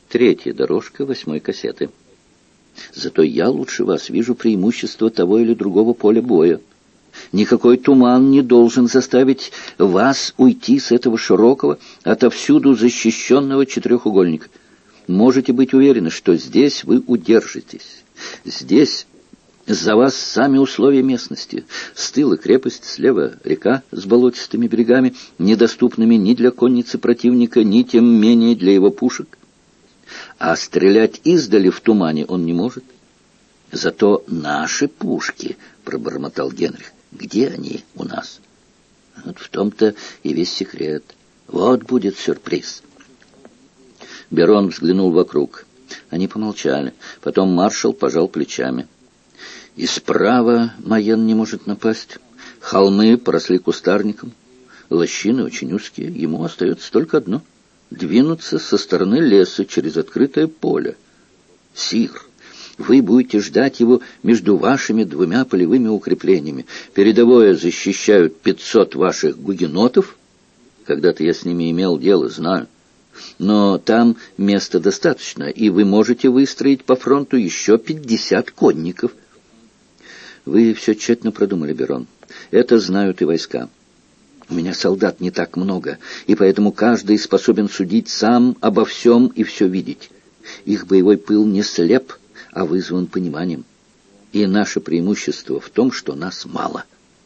Третья дорожка 8-й кассеты. Зато я лучше вас вижу преимущество того или другого поля боя. Никакой туман не должен заставить вас уйти с этого широкого, отовсюду защищенного четырехугольника. Можете быть уверены, что здесь вы удержитесь. Здесь за вас сами условия местности. С тыла крепость, слева река с болотистыми берегами, недоступными ни для конницы противника, ни тем менее для его пушек. А стрелять издали в тумане он не может. Зато наши пушки, пробормотал Генрих, где они у нас? Вот в том-то и весь секрет. Вот будет сюрприз. Берон взглянул вокруг. Они помолчали. Потом маршал пожал плечами. И справа Майен не может напасть. Холмы поросли кустарником. Лощины очень узкие. Ему остается только одно — двинуться со стороны леса через открытое поле. Сир, вы будете ждать его между вашими двумя полевыми укреплениями. Передовое защищают 500 ваших гугенотов. Когда-то я с ними имел дело, знаю. Но там места достаточно, и вы можете выстроить по фронту еще 50 конников. Вы все тщательно продумали, Берон. Это знают и войска. У меня солдат не так много, и поэтому каждый способен судить сам обо всем и все видеть. Их боевой пыл не слеп, а вызван пониманием. И наше преимущество в том, что нас мало.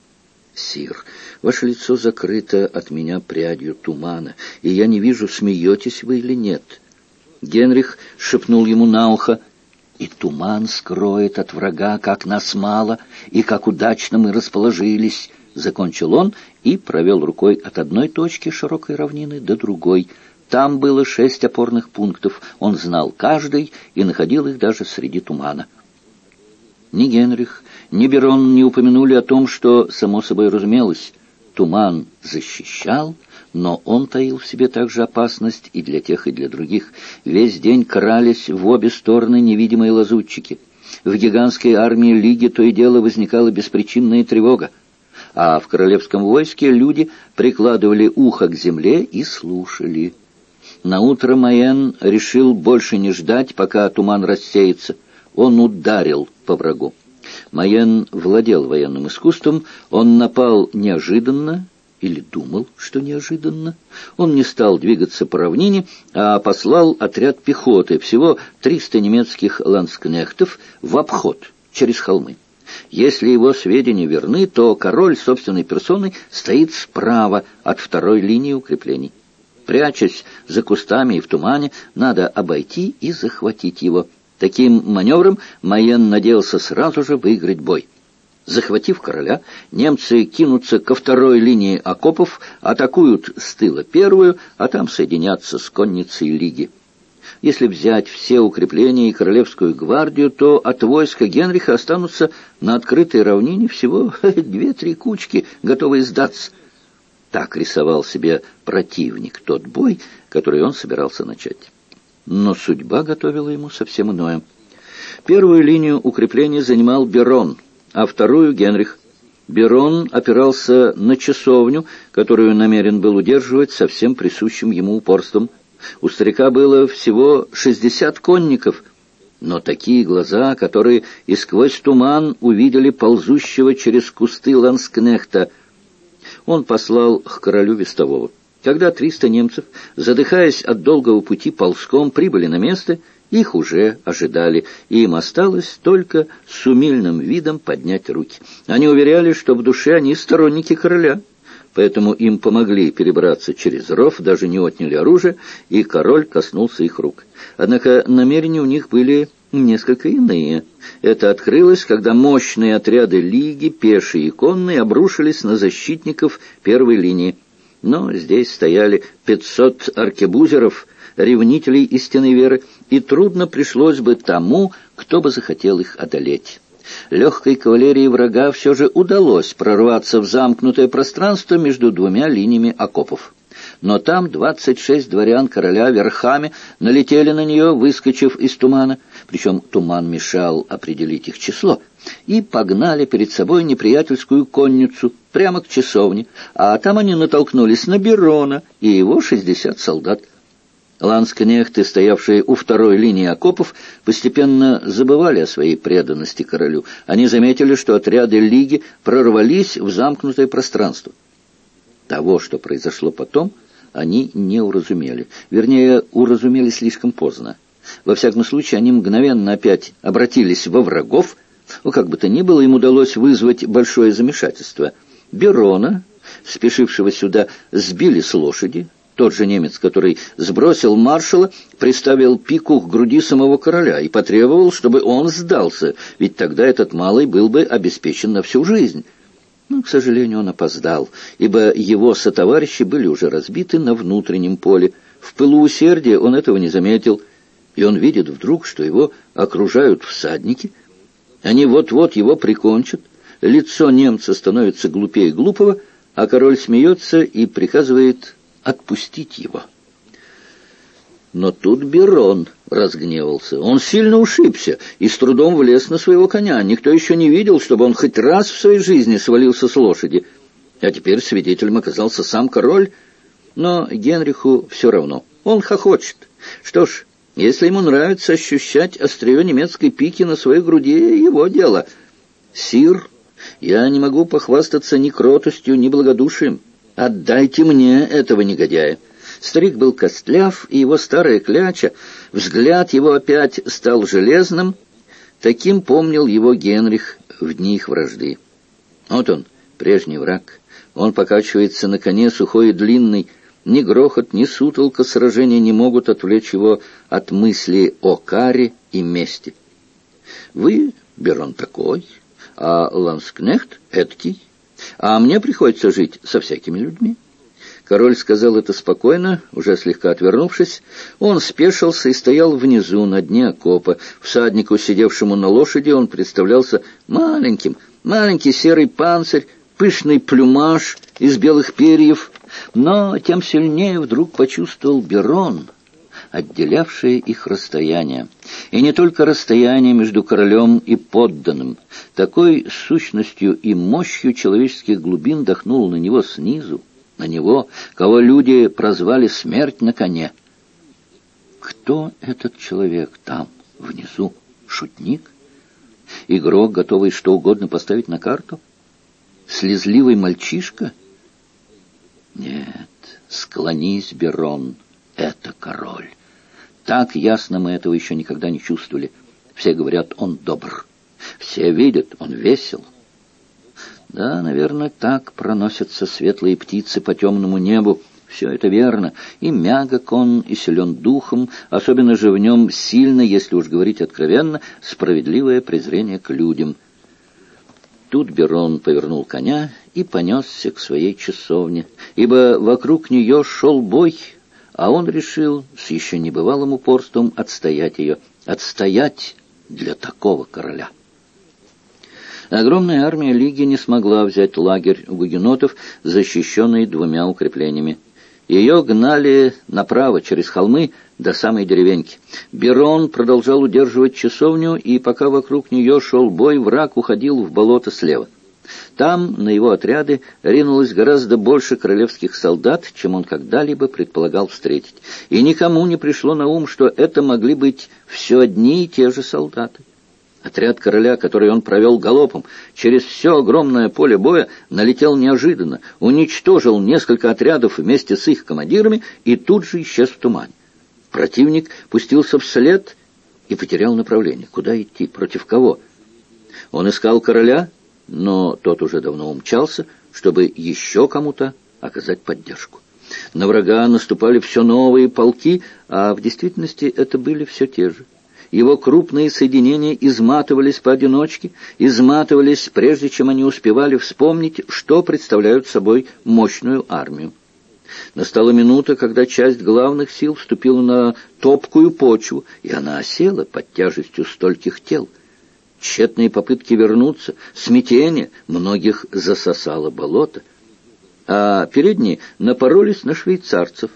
Сир, ваше лицо закрыто от меня прядью тумана, и я не вижу, смеетесь вы или нет. Генрих шепнул ему на ухо: и туман скроет от врага, как нас мало, и как удачно мы расположились. Закончил он и провел рукой от одной точки широкой равнины до другой. Там было 6 опорных пунктов. Он знал каждый и находил их даже среди тумана. Ни Генрих, ни Берон не упомянули о том, что, само собой разумелось, туман защищал, но он таил в себе также опасность и для тех, и для других. Весь день крались в обе стороны невидимые лазутчики. В гигантской армии Лиги то и дело возникала беспричинная тревога, а в королевском войске люди прикладывали ухо к земле и слушали. Наутро Майен решил больше не ждать, пока туман рассеется. Он ударил по врагу. Майен владел военным искусством, он напал неожиданно, или думал, что неожиданно. Он не стал двигаться по равнине, а послал отряд пехоты, всего 300 немецких ландскнехтов, в обход через холмы. Если его сведения верны, то король собственной персоной стоит справа от второй линии укреплений. Прячась за кустами и в тумане, надо обойти и захватить его. Таким маневром Майен надеялся сразу же выиграть бой. Захватив короля, немцы кинутся ко второй линии окопов, атакуют с тыла первую, а там соединятся с конницей Лиги. Если взять все укрепления и королевскую гвардию, то от войска Генриха останутся на открытой равнине всего 2-3 кучки, готовые сдаться. Так рисовал себе противник тот бой, который он собирался начать. Но судьба готовила ему совсем иное. Первую линию укреплений занимал Берон, а вторую — Генрих. Берон опирался на часовню, которую намерен был удерживать со всем присущим ему упорством. У старика было всего 60 конников, но такие глаза, которые и сквозь туман увидели ползущего через кусты ланскнехта. Он послал к королю вестового. Когда 300 немцев, задыхаясь от долгого пути ползком, прибыли на место, их уже ожидали, и им осталось только с умильным видом поднять руки. Они уверяли, что в душе они сторонники короля, поэтому им помогли перебраться через ров, даже не отняли оружие, и король коснулся их рук. Однако намерения у них были несколько иные. Это открылось, когда мощные отряды Лиги, пешие и конные, обрушились на защитников первой линии. Но здесь стояли 500 аркебузеров, ревнителей истинной веры, и трудно пришлось бы тому, кто бы захотел их одолеть. Легкой кавалерии врага все же удалось прорваться в замкнутое пространство между двумя линиями окопов. Но там 26 дворян короля верхами налетели на нее, выскочив из тумана, причем туман мешал определить их число, и погнали перед собой неприятельскую конницу прямо к часовне, а там они натолкнулись на Берона и его 60 солдат. Ланскнехты, стоявшие у второй линии окопов, постепенно забывали о своей преданности королю. Они заметили, что отряды Лиги прорвались в замкнутое пространство. Того, что произошло потом, они не уразумели. Вернее, уразумели слишком поздно. Во всяком случае, они мгновенно опять обратились во врагов. Как бы то ни было, им удалось вызвать большое замешательство. Берона, спешившего сюда, сбили с лошади. Тот же немец, который сбросил маршала, приставил пику к груди самого короля и потребовал, чтобы он сдался, ведь тогда этот малый был бы обеспечен на всю жизнь. Но, к сожалению, он опоздал, ибо его сотоварищи были уже разбиты на внутреннем поле. В пылу усердия он этого не заметил, и он видит вдруг, что его окружают всадники. Они вот-вот его прикончат. Лицо немца становится глупее глупого, а король смеется и приказывает отпустить его. Но тут Берон разгневался. Он сильно ушибся и с трудом влез на своего коня. Никто еще не видел, чтобы он хоть раз в своей жизни свалился с лошади. А теперь свидетелем оказался сам король. Но Генриху все равно. Он хохочет. Что ж, если ему нравится ощущать острие немецкой пики на своей груди, его дело. «Сир, я не могу похвастаться ни кротостью, ни благодушием. Отдайте мне этого негодяя». Старик был костляв, и его старая кляча, взгляд его опять стал железным. Таким помнил его Генрих в дни их вражды. Вот он, прежний враг. Он покачивается на коне, сухой и длинный. Ни грохот, ни сутолка сражения не могут отвлечь его от мысли о каре и мести. Вы, Берон, такой, а Ланскнехт эдакий, а мне приходится жить со всякими людьми. Король сказал это спокойно, уже слегка отвернувшись. Он спешился и стоял внизу, на дне окопа. Всаднику, сидевшему на лошади, он представлялся маленьким. Маленький серый панцирь, пышный плюмаж из белых перьев. Но тем сильнее вдруг почувствовал Берон, отделявшее их расстояние. И не только расстояние между королем и подданным. Такой сущностью и мощью человеческих глубин дохнул на него снизу, на него, кого люди прозвали «смерть на коне». Кто этот человек там, внизу? Шутник? Игрок, готовый что угодно поставить на карту? Слезливый мальчишка? Нет, склонись, Берон, это король. Так ясно мы этого еще никогда не чувствовали. Все говорят, он добр. Все видят, он весел. Да, наверное, так проносятся светлые птицы по темному небу. Все это верно. И мягок он, и силен духом. Особенно же в нем сильно, если уж говорить откровенно, справедливое презрение к людям. Тут Берон повернул коня и понесся к своей часовне, ибо вокруг нее шел бой, а он решил с еще небывалым упорством отстоять ее. Отстоять для такого короля. Огромная армия Лиги не смогла взять лагерь гугенотов, защищенный двумя укреплениями. Ее гнали направо, через холмы, до самой деревеньки. Берон продолжал удерживать часовню, и пока вокруг нее шел бой, враг уходил в болото слева. Там на его отряды ринулось гораздо больше королевских солдат, чем он когда-либо предполагал встретить. И никому не пришло на ум, что это могли быть все одни и те же солдаты. Отряд короля, который он провел галопом через все огромное поле боя, налетел неожиданно, уничтожил несколько отрядов вместе с их командирами и тут же исчез в тумане. Противник пустился вслед и потерял направление. Куда идти? Против кого? Он искал короля, но тот уже давно умчался, чтобы еще кому-то оказать поддержку. На врага наступали все новые полки, а в действительности это были все те же. Его крупные соединения изматывались поодиночке, изматывались, прежде чем они успевали вспомнить, что представляют собой мощную армию. Настала минута, когда часть главных сил вступила на топкую почву, и она осела под тяжестью стольких тел. Тщетные попытки вернуться, смятение, многих засосало болото, а передние напоролись на швейцарцев.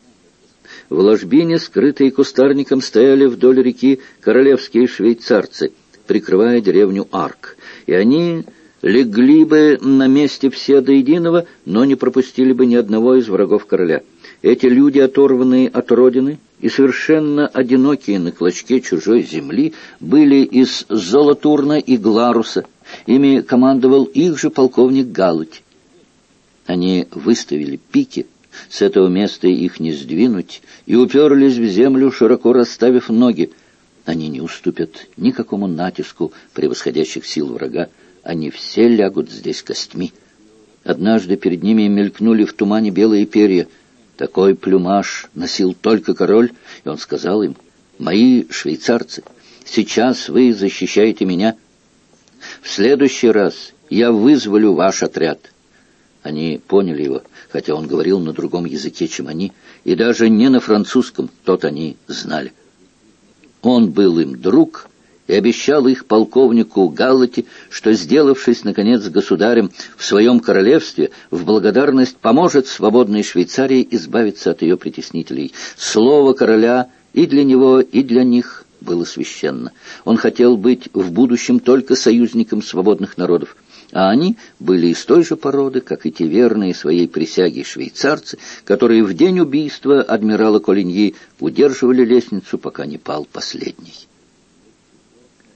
В ложбине, скрытые кустарником, стояли вдоль реки королевские швейцарцы, прикрывая деревню Арк, и они легли бы на месте все до единого, но не пропустили бы ни одного из врагов короля. Эти люди, оторванные от родины, и совершенно одинокие на клочке чужой земли были из Золотурна и Гларуса. Ими командовал их же полковник Галати. Они выставили пики, с этого места их не сдвинуть, и уперлись в землю, широко расставив ноги. Они не уступят никакому натиску превосходящих сил врага, они все лягут здесь костьми. Однажды перед ними мелькнули в тумане белые перья. Такой плюмаж носил только король, и он сказал им: «Мои швейцарцы, сейчас вы защищаете меня. В следующий раз я вызволю ваш отряд». Они поняли его, хотя он говорил на другом языке, чем они, и даже не на французском, тот они знали. Он был им друг и обещал их полковнику Галати, что, сделавшись, наконец, государем в своем королевстве, в благодарность поможет свободной Швейцарии избавиться от ее притеснителей. Слово короля и для него, и для них было священно. Он хотел быть в будущем только союзником свободных народов, а они были из той же породы, как и те верные своей присяге швейцарцы, которые в день убийства адмирала Колиньи удерживали лестницу, пока не пал последний.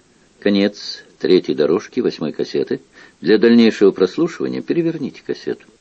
Конец третьей дорожки 8-й кассеты. Для дальнейшего прослушивания переверните кассету.